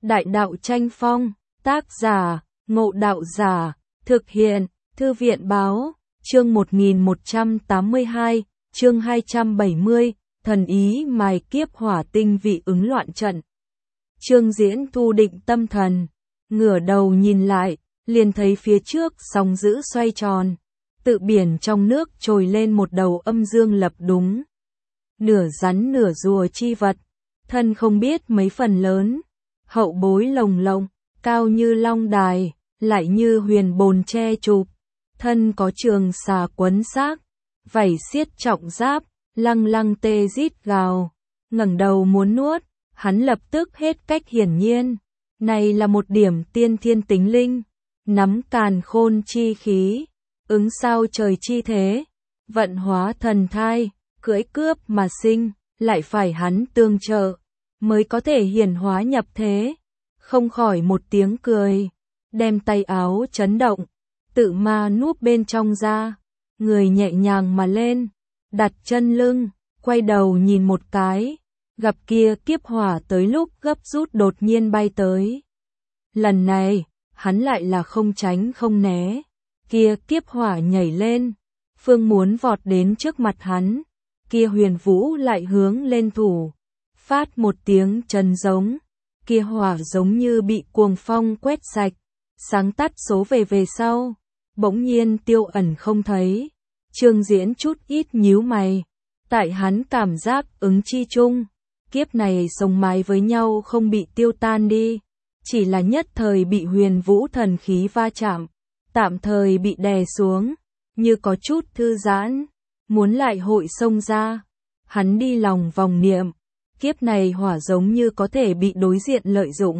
Đại đạo tranh phong, tác giả, Ngộ Đạo Giả, thực hiện, Thư viện Báo, chương 1182, chương 270, thần ý mài kiếp hỏa tinh vị ứng loạn trận. Trương Diễn thu định tâm thần, ngửa đầu nhìn lại, liền thấy phía trước sóng dữ xoay tròn, tự biển trong nước trồi lên một đầu âm dương lập đúng. Nửa rắn nửa rùa chi vật, thân không biết mấy phần lớn, hậu bối lồng lộng, cao như long đài, lại như huyền bồn che chụp, thân có trường xà quấn xác, vảy xiết trọng giáp, lăng lăng tê rít gào, ngẩng đầu muốn nuốt, hắn lập tức hết cách hiển nhiên, này là một điểm tiên thiên tính linh, nắm càn khôn chi khí, ứng sao trời chi thế, vận hóa thần thai, cưỡi cướp mà sinh, lại phải hắn tương trợ, mới có thể hiển hóa nhập thế. Không khỏi một tiếng cười, đem tay áo chấn động, tự ma núp bên trong ra, người nhẹ nhàng mà lên, đặt chân lưng, quay đầu nhìn một cái, gặp kia kiếp hỏa tới lúc gấp rút đột nhiên bay tới. Lần này, hắn lại là không tránh không né, kia kiếp hỏa nhảy lên, phương muốn vọt đến trước mặt hắn, kia huyền vũ lại hướng lên thủ, phát một tiếng trần giống, kia hỏa giống như bị cuồng phong quét sạch, sáng tắt số về sau, bỗng nhiên tiêu ẩn không thấy. Trương Diễn chút ít nhíu mày, tại hắn cảm giác ứng chi chung, kiếp này sống mái với nhau không bị tiêu tan đi, chỉ là nhất thời bị huyền vũ thần khí va chạm, tạm thời bị đè xuống, như có chút thư giãn, muốn lại hội xông ra. Hắn đi lòng vòng niệm, kiếp này hỏa giống như có thể bị đối diện lợi dụng,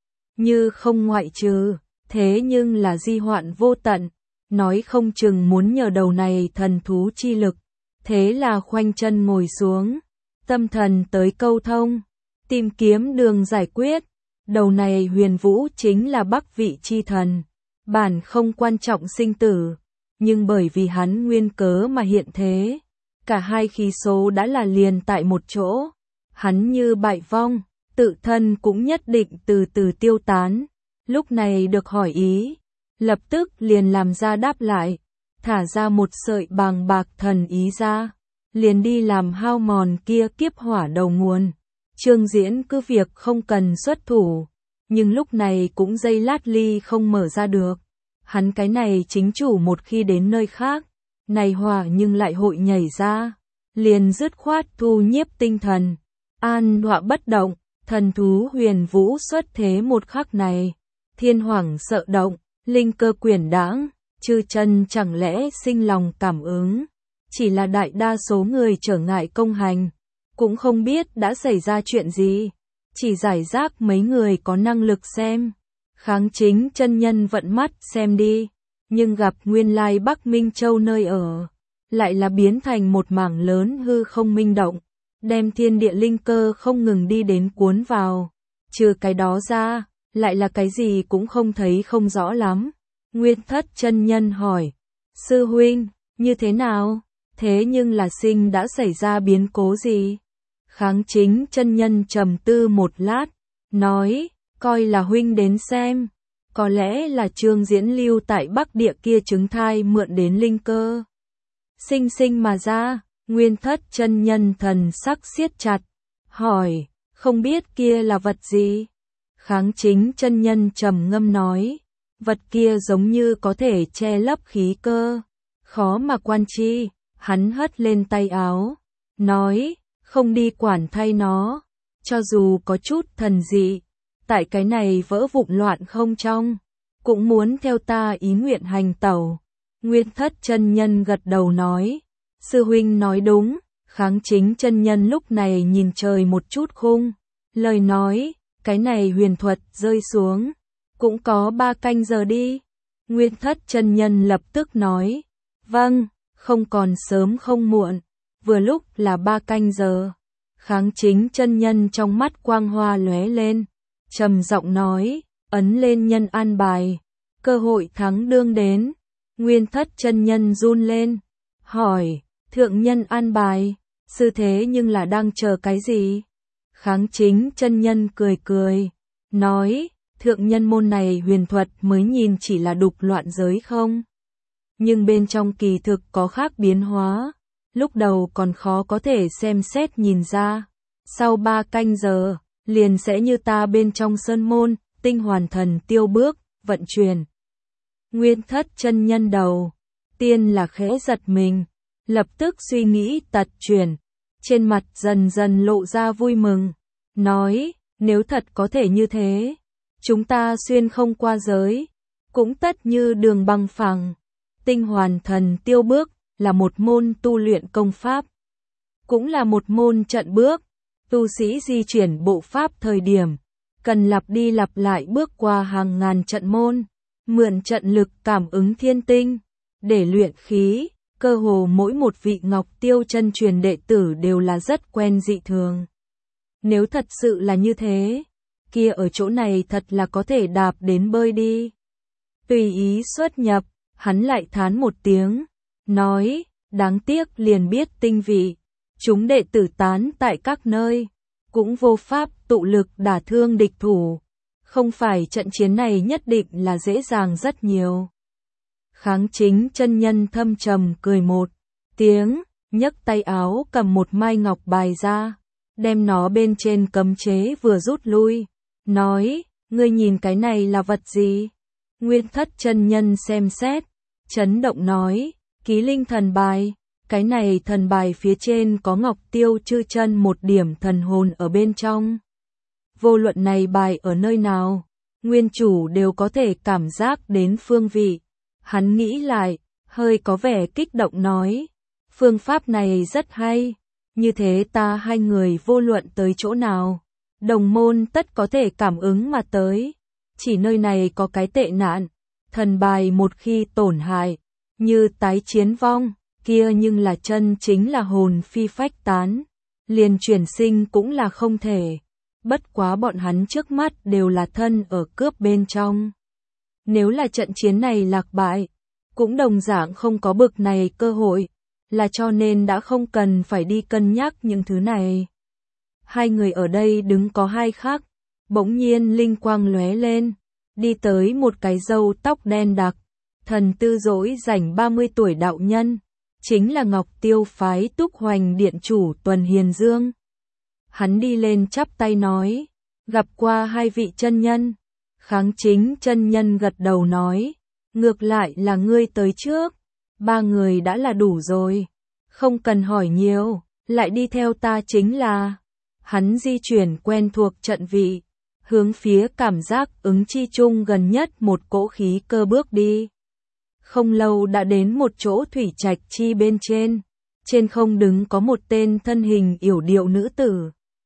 như không ngoại trừ, thế nhưng là di hoạn vô tận, nói không chừng muốn nhờ đầu này thần thú chi lực, thế là khoanh chân ngồi xuống, tâm thần tới câu thông, tìm kiếm đường giải quyết. Đầu này huyền vũ chính là Bắc vị chi thần, bản không quan trọng sinh tử, nhưng bởi vì hắn nguyên cớ mà hiện thế, cả hai khí số đã là liền tại một chỗ, hắn như bại vong, tự thân cũng nhất định từ từ tiêu tán. Lúc này được hỏi ý, lập tức liền làm ra đáp lại, thả ra một sợi bàng bạc thần ý ra, liền đi làm hao mòn kia kiếp hỏa đầu nguồn. Trương Diễn cứ việc không cần xuất thủ, nhưng lúc này cũng dây lát ly không mở ra được. Hắn cái này chính chủ một khi đến nơi khác, này hỏa nhưng lại hội nhảy ra, liền dứt khoát thu nhiếp tinh thần, an đọa bất động. Thần thú huyền vũ xuất thế một khắc này, thiên hoàng sợ động, linh cơ quyển đãng, chư chân chẳng lẽ sinh lòng cảm ứng, chỉ là đại đa số người trở ngại công hành, cũng không biết đã xảy ra chuyện gì, chỉ giải rác mấy người có năng lực xem. Kháng Chính chân nhân vận mắt xem đi, nhưng gặp nguyên lai Bắc Minh Châu nơi ở, lại là biến thành một mảng lớn hư không minh động, đem thiên địa linh cơ không ngừng đi đến cuốn vào, trừ cái đó ra, lại là cái gì cũng không thấy không rõ lắm. Nguyên Thất chân nhân hỏi, sư huynh, như thế nào? Thế nhưng là sinh đã xảy ra biến cố gì? Kháng Chính chân nhân trầm tư một lát, nói, coi là huynh đến xem, có lẽ là Trương Diễn lưu tại Bắc địa kia chứng thai mượn đến linh cơ. Sinh mà ra. Nguyên Thất chân nhân thần sắc siết chặt, hỏi, không biết kia là vật gì? Kháng Chính chân nhân trầm ngâm nói, vật kia giống như có thể che lấp khí cơ, khó mà quan chi. Hắn hất lên tay áo, nói, không đi quản thay nó, cho dù có chút thần dị, tại cái này vỡ vụn loạn không trong, cũng muốn theo ta ý nguyện hành tẩu. Nguyên Thất chân nhân gật đầu nói, sư huynh nói đúng. Kháng Chính chân nhân lúc này nhìn trời một chút khung, lời nói, cái này huyền thuật rơi xuống, cũng có 3 canh giờ đi. Nguyên Thất chân nhân lập tức nói, vâng, không còn sớm không muộn, vừa lúc là 3 canh giờ. Kháng Chính chân nhân trong mắt quang hoa lóe lên, trầm giọng nói, ấn lên nhân an bài, cơ hội thắng đương đến. Nguyên Thất chân nhân run lên, hỏi, thượng nhân an bài, sư thế nhưng là đang chờ cái gì? Kháng Chính chân nhân cười cười, nói, thượng nhân môn này huyền thuật mới nhìn chỉ là đục loạn giới không? Nhưng bên trong kỳ thực có khác biến hóa, lúc đầu còn khó có thể xem xét nhìn ra. Sau 3 canh giờ, liền sẽ như ta bên trong sơn môn, tinh hoàn thần tiêu bước, vận chuyển. Nguyên Thất chân nhân đầu tiên là khẽ giật mình, lập tức suy nghĩ tật chuyển, trên mặt dần dần lộ ra vui mừng, nói, nếu thật có thể như thế, chúng ta xuyên không qua giới, cũng tất như đường băng phẳng. Tinh hoàn thần tiêu bước là một môn tu luyện công pháp, cũng là một môn trận bước. Tu sĩ di chuyển bộ pháp thời điểm, cần lặp đi lặp lại bước qua hàng ngàn trận môn, mượn trận lực cảm ứng thiên tinh, để luyện khí. Cơ hồ mỗi một vị Ngọc Tiêu chân truyền đệ tử đều là rất quen dị thường. Nếu thật sự là như thế, kia ở chỗ này thật là có thể đạp đến bơi đi. Tùy ý xuất nhập, hắn lại thán một tiếng, nói, đáng tiếc liền biết tinh vị. Chúng đệ tử tán tại các nơi, cũng vô pháp tụ lực đả thương địch thủ. Không phải trận chiến này nhất định là dễ dàng rất nhiều. Kháng Chính chân nhân thâm trầm cười một tiếng, nhấc tay áo cầm một mai ngọc bài ra, đem nó bên trên cấm chế vừa rút lui, nói, ngươi nhìn cái này là vật gì? Nguyên Thất chân nhân xem xét, chấn động nói, Ký Linh thần bài. Cái này thần bài phía trên có Ngọc Tiêu chư chân một điểm thần hồn ở bên trong. Vô luận này bài ở nơi nào, nguyên chủ đều có thể cảm giác đến phương vị. Hắn nghĩ lại, hơi có vẻ kích động nói, phương pháp này rất hay, như thế ta hai người vô luận tới chỗ nào, đồng môn tất có thể cảm ứng mà tới. Chỉ nơi này có cái tệ nạn, thần bài một khi tổn hại, như tái chiến vong, kia nhưng là chân chính là hồn phi phách tán, liền chuyển sinh cũng là không thể. Bất quá bọn hắn trước mắt đều là thân ở cướp bên trong. Nếu là trận chiến này lạc bại, cũng đồng dạng không có bực này cơ hội, là cho nên đã không cần phải đi cân nhắc những thứ này. Hai người ở đây đứng có hai khắc, bỗng nhiên linh quang lóe lên, đi tới một cái râu tóc đen đặc, thần tư dỗi rảnh 30 tuổi đạo nhân, chính là Ngọc Tiêu phái Túc Hoành điện chủ Tuần Hiền Dương. Hắn đi lên chắp tay nói, gặp qua hai vị chân nhân. Kháng Chính chân nhân gật đầu nói, ngược lại là ngươi tới trước, 3 người đã là đủ rồi, không cần hỏi nhiều, lại đi theo ta chính là. Hắn di chuyển quen thuộc trận vị, hướng phía cảm giác ứng chi chung gần nhất một cỗ khí cơ bước đi. Không lâu đã đến một chỗ thủy trạch chi bên trên không đứng có một tên thân hình yểu điệu nữ tử.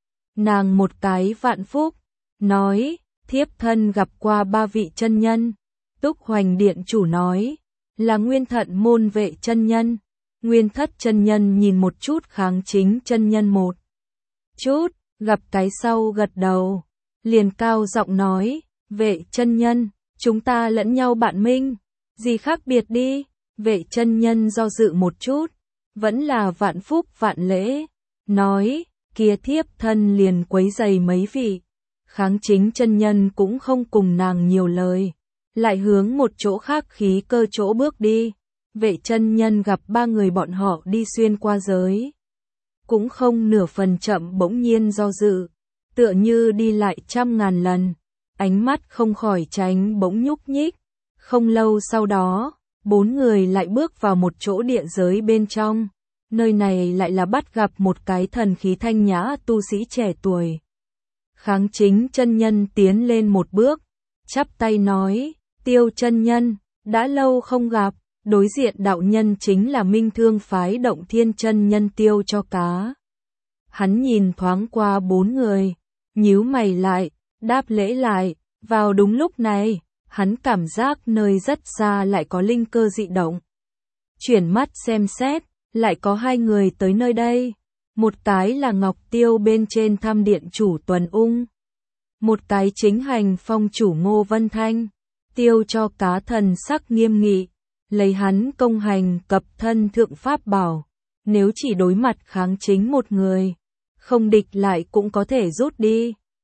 Nàng một cái vạn phúc, nói, thiếp thân gặp qua 3 vị chân nhân. Túc Hoành điện chủ nói, là Nguyên Thận môn Vệ chân nhân. Nguyên Thất chân nhân nhìn một chút Kháng Chính chân nhân một chút, gặp cái sau gật đầu, liền cao giọng nói, Vệ chân nhân, chúng ta lẫn nhau bạn minh, gì khác biệt đi. Vệ chân nhân do dự một chút, vẫn là vạn phúc vạn lễ, nói, kia thiếp thân liền quấy giày mấy vị. Kháng Chính chân nhân cũng không cùng nàng nhiều lời, lại hướng một chỗ khác khí cơ chỗ bước đi. Vệ chân nhân gặp 3 người bọn họ đi xuyên qua giới, cũng không nửa phần chậm, bỗng nhiên do dự, tựa như đi lại 100.000 lần, ánh mắt không khỏi tránh bỗng nhúc nhích. Không lâu sau đó, 4 người lại bước vào một chỗ địa giới bên trong, nơi này lại là bắt gặp một cái thần khí thanh nhã tu sĩ trẻ tuổi. Kháng Chính chân nhân tiến lên một bước, chắp tay nói, Tiêu chân nhân, đã lâu không gặp. Đối diện đạo nhân chính là Minh Thương phái Động Thiên chân nhân Tiêu Cho Cá. Hắn nhìn thoáng qua 4 người, nhíu mày lại, đáp lễ lại. Vào đúng lúc này, hắn cảm giác nơi rất xa lại có linh cơ dị động. Chuyển mắt xem xét, lại có 2 người tới nơi đây. Một cái là Ngọc Tiêu bên trên thăm điện chủ Tuần Ung, một cái chính hành phong chủ Ngô Vân Thanh. Tiêu Cho Cá thần sắc nghiêm nghị, lấy hắn công hành cập thân thượng pháp bảo, nếu chỉ đối mặt Kháng Chính một người, không địch lại cũng có thể rút đi.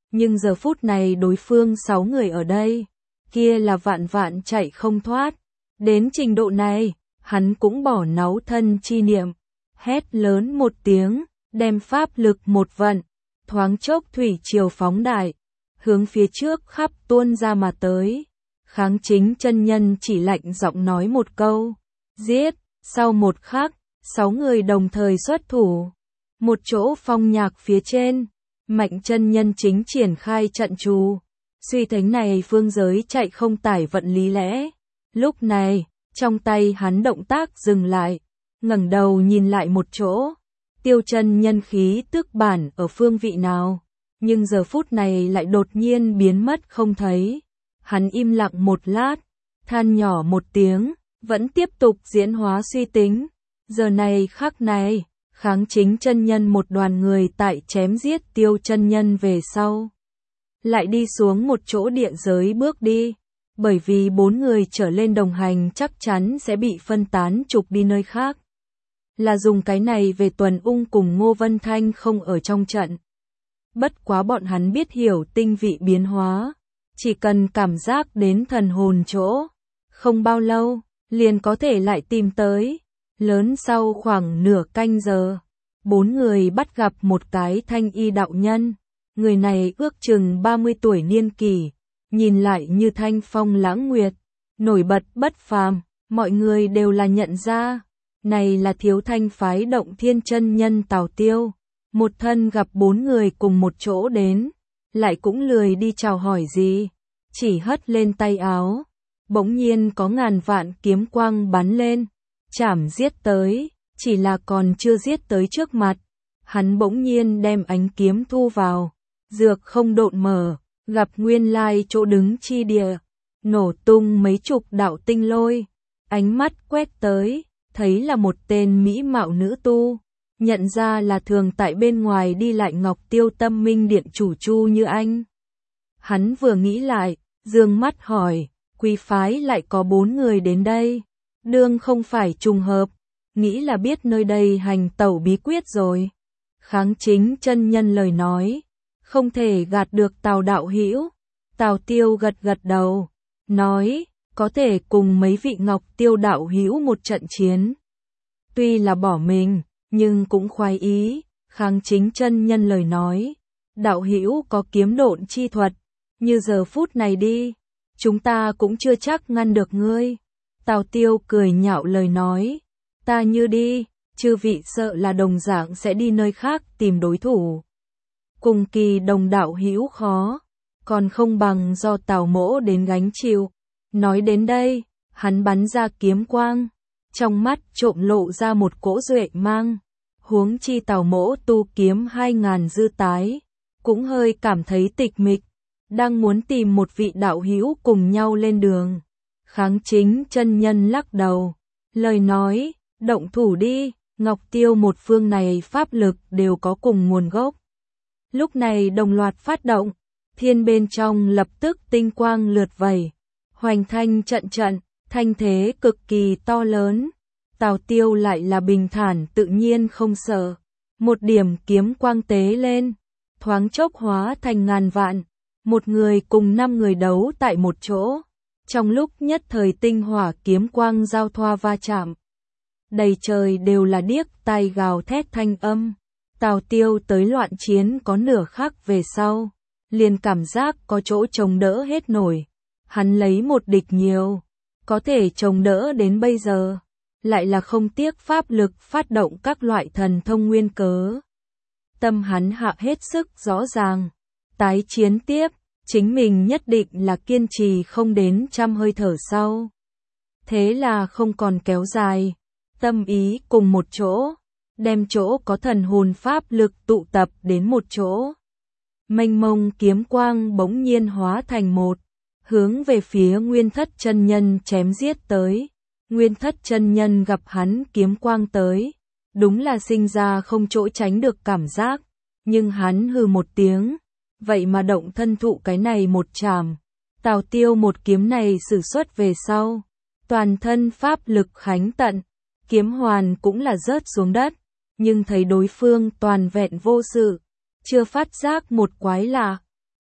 Nhưng giờ phút này đối phương 6 người ở đây, kia là vạn vạn chạy không thoát. Đến trình độ này, hắn cũng bỏ náu thân chi niệm, hét lớn một tiếng, đem pháp lực một vận, thoáng chốc thủy triều phóng đại, hướng phía trước khắp tuôn ra mà tới. Kháng Chính chân nhân chỉ lạnh giọng nói một câu, giết. Sau một khắc, 6 người đồng thời xuất thủ. Một chỗ phong nhạc phía trên, Mạnh chân nhân chính triển khai trận chú. Suy thánh này phương giới chạy không tải vận lý lẽ. Lúc này, trong tay hắn động tác dừng lại, ngẩng đầu nhìn lại một chỗ. Tiêu chân nhân khí tức bản ở phương vị nào, nhưng giờ phút này lại đột nhiên biến mất không thấy. Hắn im lặng một lát, than nhỏ một tiếng, vẫn tiếp tục diễn hóa suy tính. Giờ này khắc này, Kháng Chính chân nhân một đoàn người tại chém giết Tiêu chân nhân về sau, lại đi xuống một chỗ địa giới bước đi, bởi vì 4 người trở lên đồng hành chắc chắn sẽ bị phân tán trục đi nơi khác. Là dùng cái này về Tuần Ung cùng Ngô Vân Thanh không ở trong trận. Bất quá bọn hắn biết hiểu tinh vị biến hóa, chỉ cần cảm giác đến thần hồn chỗ, không bao lâu, liền có thể lại tìm tới. Lớn sau khoảng nửa canh giờ, 4 người bắt gặp một cái thanh y đạo nhân. Người này ước chừng 30 tuổi niên kỷ, nhìn lại như thanh phong lãng nguyệt, nổi bật bất phàm, mọi người đều là nhận ra. Này là Thiếu Thanh phái Động Thiên chân nhân Tào Tiêu, một thân gặp 4 người cùng một chỗ đến, lại cũng lười đi chào hỏi gì, chỉ hất lên tay áo, bỗng nhiên có ngàn vạn kiếm quang bắn lên, chảm giết tới, chỉ là còn chưa giết tới trước mặt, hắn bỗng nhiên đem ánh kiếm thu vào, dược không độn mở, gặp nguyên lai chỗ đứng chi địa, nổ tung mấy chục đạo tinh lôi, ánh mắt quét tới, thấy là một tên mỹ mạo nữ tu, nhận ra là thường tại bên ngoài đi lại Ngọc Tiêu Tâm Minh Điện chủ Chu Như Anh. Hắn vừa nghĩ lại, dương mắt hỏi, quý phái lại có 4 người đến đây, đương không phải trùng hợp, nghĩ là biết nơi đây hành tẩu bí quyết rồi. Kháng Chính chân nhân lời nói, không thể gạt được Tào đạo hữu. Tào Tiêu gật gật đầu, nói, có thể cùng mấy vị Ngọc Tiêu đạo hữu một trận chiến. Tuy là bỏ mình, nhưng cũng khoái ý. Kháng Chính chân nhân lời nói, đạo hữu có kiếm độn chi thuật, như giờ phút này đi, chúng ta cũng chưa chắc ngăn được ngươi. Tào Tiêu cười nhạo lời nói, ta như đi, chư vị sợ là đồng dạng sẽ đi nơi khác tìm đối thủ. Cùng kỳ đồng đạo hữu khó, còn không bằng do Tào mỗ đến gánh chịu. Nói đến đây, hắn bắn ra kiếm quang, trong mắt trộm lộ ra một cỗ duệ mang. Huống chi Tào mỗ tu kiếm 2000 dư tái, cũng hơi cảm thấy tịch mịch, đang muốn tìm một vị đạo hữu cùng nhau lên đường. Kháng Chính chân nhân lắc đầu, lời nói, động thủ đi, Ngọc Tiêu một phương này pháp lực đều có cùng nguồn gốc. Lúc này đồng loạt phát động, thiên bên trong lập tức tinh quang lượt vẩy, hoành thanh trận trận, thanh thế cực kỳ to lớn. Tào Tiêu lại là bình thản tự nhiên không sợ, một điểm kiếm quang tế lên, thoáng chốc hóa thành ngàn vạn, một người cùng 5 người đấu tại một chỗ. Trong lúc nhất thời tinh hỏa kiếm quang giao thoa va chạm, đầy trời đều là điếc tai gào thét thanh âm. Tào Tiêu tới loạn chiến có nửa khắc về sau, liền cảm giác có chỗ chống đỡ hết nổi. Hắn lấy một địch nhiều, có thể chống đỡ đến bây giờ, lại là không tiếc pháp lực phát động các loại thần thông nguyên cớ. Tâm hắn hạ hết sức rõ ràng, tái chiến tiếp, chính mình nhất định là kiên trì không đến 100 hơi thở sau. Thế là không còn kéo dài, tâm ý cùng một chỗ, đem chỗ có thần hồn pháp lực tụ tập đến một chỗ. Mênh mông kiếm quang bỗng nhiên hóa thành một, hướng về phía Nguyên Thất chân nhân chém giết tới. Nguyên Thất chân nhân gặp hắn kiếm quang tới, đúng là sinh ra không chỗ tránh được cảm giác, nhưng hắn hừ một tiếng, vậy mà động thân thụ cái này một chảm. Tào Tiêu một kiếm này sử xuất về sau, toàn thân pháp lực khánh tận, kiếm hoàn cũng là rớt xuống đất, nhưng thấy đối phương toàn vẹn vô sự, chưa phát giác một quái lạ.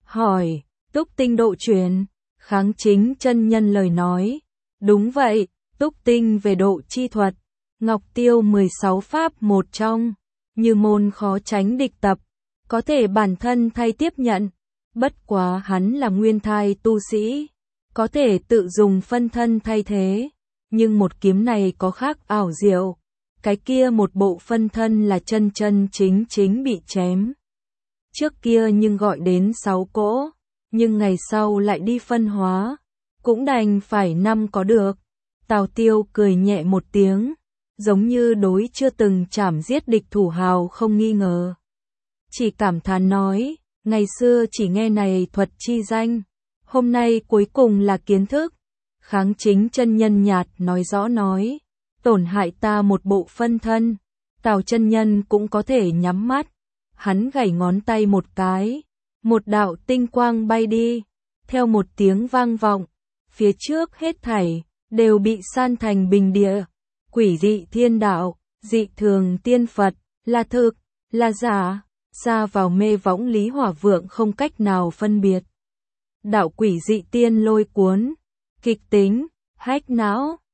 hỏi, túc tinh độ truyền, Kháng Chính chân nhân lời nói, đúng vậy, túc tinh về độ chi thuật, Ngọc Tiêu 16 pháp một trong, như môn khó tránh địch tập, có thể bản thân thay tiếp nhận, bất quá hắn là nguyên thai tu sĩ, có thể tự dùng phân thân thay thế, nhưng một kiếm này có khác ảo diệu, cái kia một bộ phân thân là chân chân chính chính bị chém. Trước kia nhưng gọi đến 6 cỗ, nhưng ngày sau lại đi phân hóa, cũng đành phải 5 có được. Tào Tiêu cười nhẹ một tiếng, giống như đối chưa từng chảm giết địch thủ hào không nghi ngờ. Chỉ cảm thán nói, ngày xưa chỉ nghe này thuật chi danh, hôm nay cuối cùng là kiến thức. Kháng Chính chân nhân nhạt nói rõ nói, tổn hại ta một bộ phân thân, Tào chân nhân cũng có thể nhắm mắt. Hắn gảy ngón tay một cái, một đạo tinh quang bay đi, theo một tiếng vang vọng, phía trước hết thảy đều bị san thành bình địa. Quỷ dị thiên đạo, dị thường tiên Phật, là thực, là giả, ra vào mê võng Lý Hỏa Vượng không cách nào phân biệt. Đạo quỷ dị tiên lôi cuốn, kịch tính, hách não.